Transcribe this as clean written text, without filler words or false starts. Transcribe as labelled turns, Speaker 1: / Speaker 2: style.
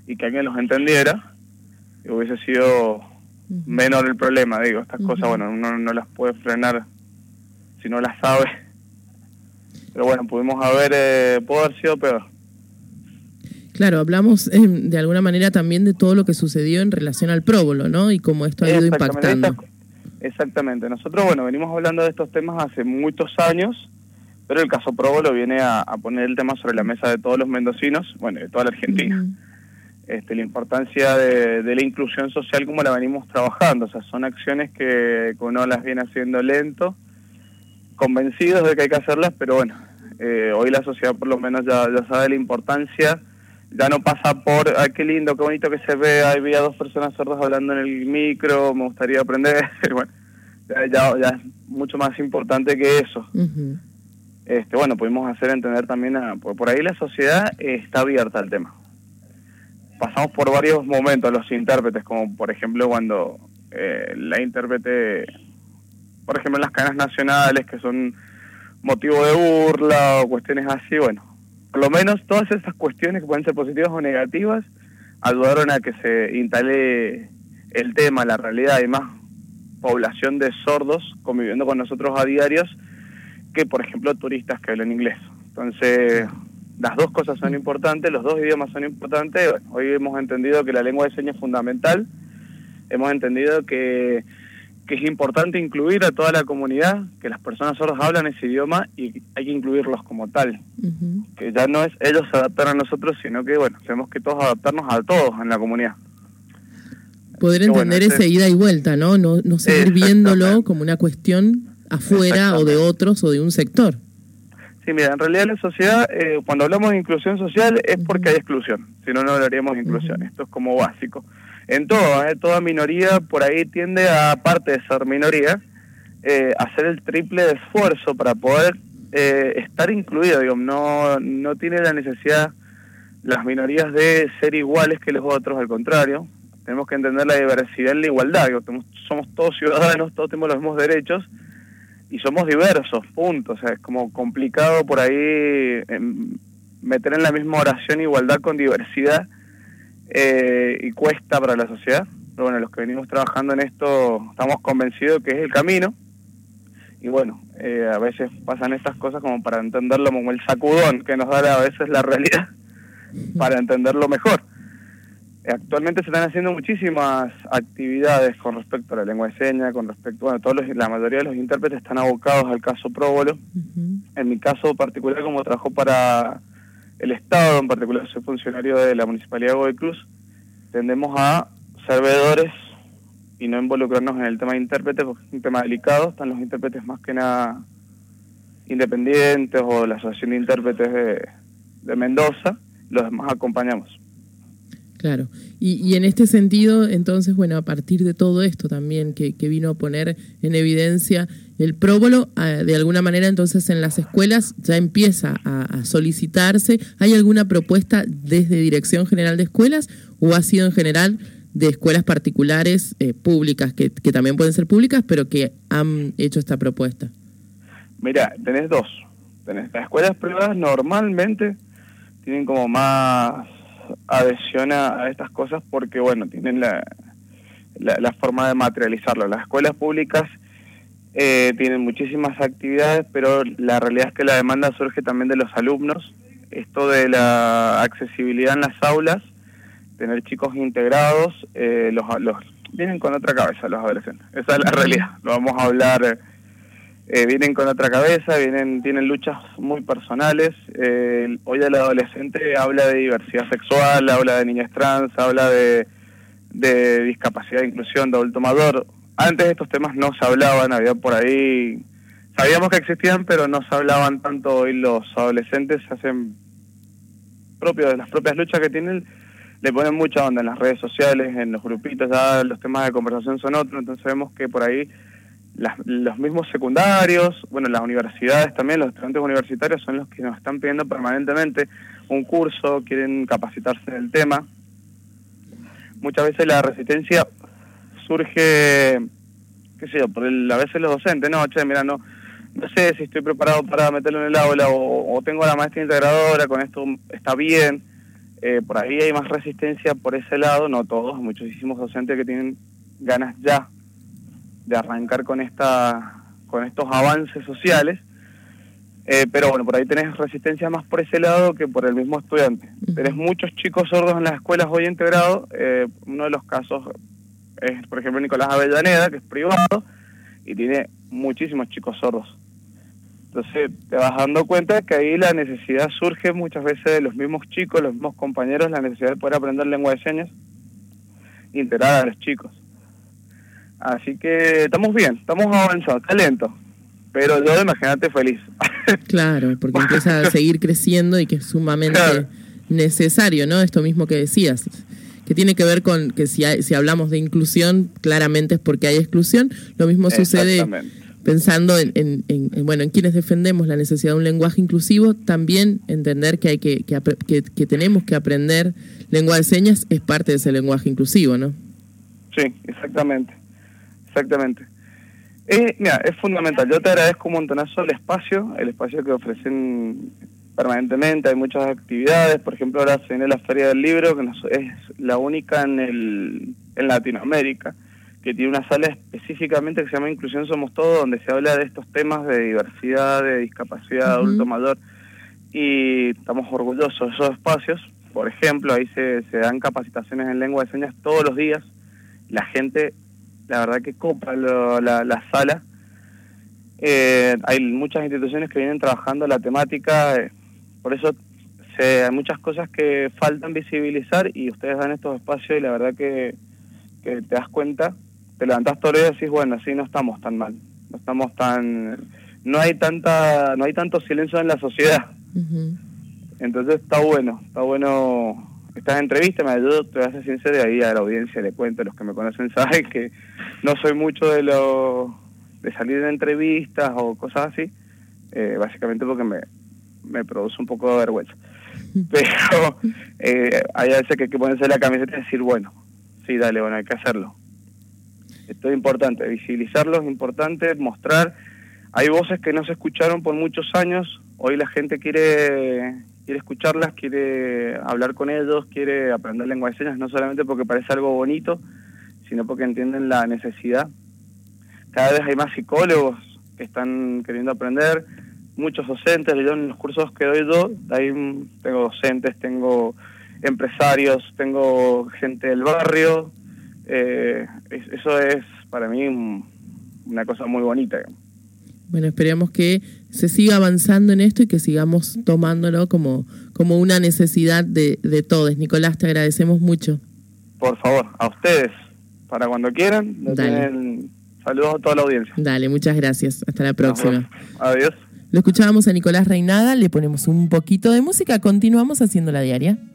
Speaker 1: y que alguien los entendiera, y hubiese sido menor el problema. Digo, estas cosas, bueno, uno no las puede frenar si no las sabe, pero bueno, pudo haber sido peor.
Speaker 2: Claro, hablamos de alguna manera también de todo lo que sucedió en relación al próbolo, ¿no? Y cómo esto ha ido impactando.
Speaker 1: Exactamente. Nosotros, bueno, venimos hablando de estos temas hace muchos años, pero el caso próbolo viene a poner el tema sobre la mesa de todos los mendocinos, bueno, de toda la Argentina. La importancia de la inclusión social como la venimos trabajando, o sea, son acciones que uno las viene haciendo lento, convencidos de que hay que hacerlas, pero bueno, hoy la sociedad por lo menos ya sabe la importancia. Ya no pasa por, ay, qué lindo, qué bonito que se ve, había 2 personas sordas hablando en el micro, me gustaría aprender. Bueno, ya es mucho más importante que eso. Bueno, pudimos hacer entender también, por ahí la sociedad está abierta al tema. Pasamos por varios momentos los intérpretes, como por ejemplo cuando la intérprete, por ejemplo en las cadenas nacionales, que son motivo de burla o cuestiones así, bueno. Por lo menos todas esas cuestiones que pueden ser positivas o negativas ayudaron a que se instale el tema, la realidad. Hay más población de sordos conviviendo con nosotros a diarios que, por ejemplo, turistas que hablan inglés. Entonces, las dos cosas son importantes, los dos idiomas son importantes. Bueno, hoy hemos entendido que la lengua de señas es fundamental. Hemos entendido que es importante incluir a toda la comunidad, que las personas sordas hablan ese idioma y hay que incluirlos como tal. Que ya no es ellos se adaptar a nosotros, sino que, bueno, tenemos que todos adaptarnos a todos en la comunidad.
Speaker 2: Poder entender esa ida y vuelta, ¿no? No seguir viéndolo como una cuestión afuera o de otros o de un sector.
Speaker 1: Sí, mira, en realidad la sociedad, cuando hablamos de inclusión social es porque hay exclusión, si no, no hablaríamos de inclusión. Esto es como básico. En toda minoría por ahí tiende a, aparte de ser minoría, hacer el triple de esfuerzo para poder estar incluido. Digo, no tiene la necesidad las minorías de ser iguales que los otros, al contrario. Tenemos que entender la diversidad en la igualdad. Digo, somos todos ciudadanos, todos tenemos los mismos derechos y somos diversos, punto. O sea, es como complicado por ahí meter en la misma oración igualdad con diversidad. Y cuesta para la sociedad, pero bueno, los que venimos trabajando en esto estamos convencidos que es el camino, y bueno, a veces pasan estas cosas como para entenderlo, como el sacudón que nos da a veces la realidad, para entenderlo mejor. Actualmente se están haciendo muchísimas actividades con respecto a la lengua de señas, con respecto, bueno, la mayoría de los intérpretes están abocados al caso próbolo. En mi caso particular, como trabajo para el Estado, en particular soy funcionario de la Municipalidad de Godoy Cruz, tendemos a ser veedores y no involucrarnos en el tema de intérpretes, porque es un tema delicado. Están los intérpretes más que nada independientes o la Asociación de Intérpretes de Mendoza, los demás acompañamos.
Speaker 2: Claro, y en este sentido, entonces, bueno, a partir de todo esto también que vino a poner en evidencia el próbolo, de alguna manera entonces en las escuelas ya empieza a solicitarse. ¿Hay alguna propuesta desde Dirección General de Escuelas o ha sido en general de escuelas particulares públicas, que también pueden ser públicas, pero que han hecho esta propuesta? Mira,
Speaker 1: tenés dos. Las escuelas privadas normalmente tienen como más adhesión a estas cosas porque, bueno, tienen la forma de materializarlo. Las escuelas públicas tienen muchísimas actividades, pero la realidad es que la demanda surge también de los alumnos. Esto de la accesibilidad en las aulas, tener chicos integrados, los vienen con otra cabeza los adolescentes. Esa es la realidad. Lo vamos a hablar. Vienen con otra cabeza, tienen luchas muy personales. Hoy el adolescente habla de diversidad sexual, habla de niñas trans, habla de discapacidad, de inclusión, de adulto mayor. Antes estos temas no se hablaban, había por ahí, sabíamos que existían, pero no se hablaban tanto. Hoy los adolescentes se hacen propios de las propias luchas que tienen, le ponen mucha onda en las redes sociales, en los grupitos, ya los temas de conversación son otros. Entonces vemos que por ahí los mismos secundarios, bueno, las universidades también, los estudiantes universitarios son los que nos están pidiendo permanentemente un curso, quieren capacitarse en el tema. Muchas veces la resistencia surge, qué sé yo, a veces los docentes, no, mira, no sé si estoy preparado para meterlo en el aula, o tengo a la maestra integradora, con esto está bien. por ahí hay más resistencia por ese lado, no todos, muchísimos docentes que tienen ganas ya de arrancar con estos avances sociales, pero bueno, por ahí tenés resistencia más por ese lado que por el mismo estudiante. Tenés muchos chicos sordos en las escuelas hoy integrado, uno de los casos es, por ejemplo, Nicolás Avellaneda, que es privado, y tiene muchísimos chicos sordos. Entonces te vas dando cuenta que ahí la necesidad surge muchas veces de los mismos chicos, los mismos compañeros, la necesidad de poder aprender lengua de señas, integrar a los chicos. Así que estamos bien, estamos avanzando, está lento, pero yo imagínate feliz.
Speaker 2: Claro, porque empieza a seguir creciendo y que es sumamente necesario, ¿no? Esto mismo que decías, que tiene que ver con que si hablamos de inclusión, claramente es porque hay exclusión. Lo mismo sucede pensando en quienes defendemos la necesidad de un lenguaje inclusivo, también entender que hay que tenemos que aprender lengua de señas es parte de ese lenguaje inclusivo, ¿no? Sí,
Speaker 1: exactamente. Mira, es fundamental. Yo te agradezco un montonazo el espacio que ofrecen permanentemente. Hay muchas actividades, por ejemplo ahora se viene la Feria del Libro, que es la única en Latinoamérica, que tiene una sala específicamente que se llama Inclusión Somos Todos, donde se habla de estos temas de diversidad, de discapacidad, adulto mayor, y estamos orgullosos de esos espacios. Por ejemplo, ahí se dan capacitaciones en lengua de señas todos los días. La gente, la verdad que copa la sala. Hay muchas instituciones que vienen trabajando la temática, por eso hay muchas cosas que faltan visibilizar y ustedes dan estos espacios y la verdad que te das cuenta, te levantás todo el día y decís, bueno, sí, no estamos tan mal, no hay tanto silencio en la sociedad. Entonces está bueno estas entrevistas, me ayudo, te voy a ser sincero, y ahí a la audiencia le cuento, los que me conocen saben que no soy mucho de salir en entrevistas o cosas así, básicamente porque me produce un poco de vergüenza. Pero hay veces que hay que ponerse la camiseta y decir, bueno, sí, dale, bueno, hay que hacerlo. Esto es importante, visibilizarlo es importante, mostrar. Hay voces que no se escucharon por muchos años, hoy la gente quiere escucharlas, quiere hablar con ellos, quiere aprender lengua de señas, no solamente porque parece algo bonito, sino porque entienden la necesidad. Cada vez hay más psicólogos que están queriendo aprender, muchos docentes. Yo en los cursos que doy ahí tengo docentes, tengo empresarios, tengo gente del barrio. Eso es para mí una cosa muy bonita.
Speaker 2: Bueno, esperemos que se siga avanzando en esto y que sigamos tomándolo como una necesidad de todos. Nicolás, te agradecemos mucho.
Speaker 1: Por favor, a ustedes, para cuando quieran. Saludos a toda la audiencia.
Speaker 2: Dale, muchas gracias. Hasta la próxima.
Speaker 1: Adiós.
Speaker 2: Lo escuchábamos a Nicolás Reynada, le ponemos un poquito de música, continuamos haciendo la diaria.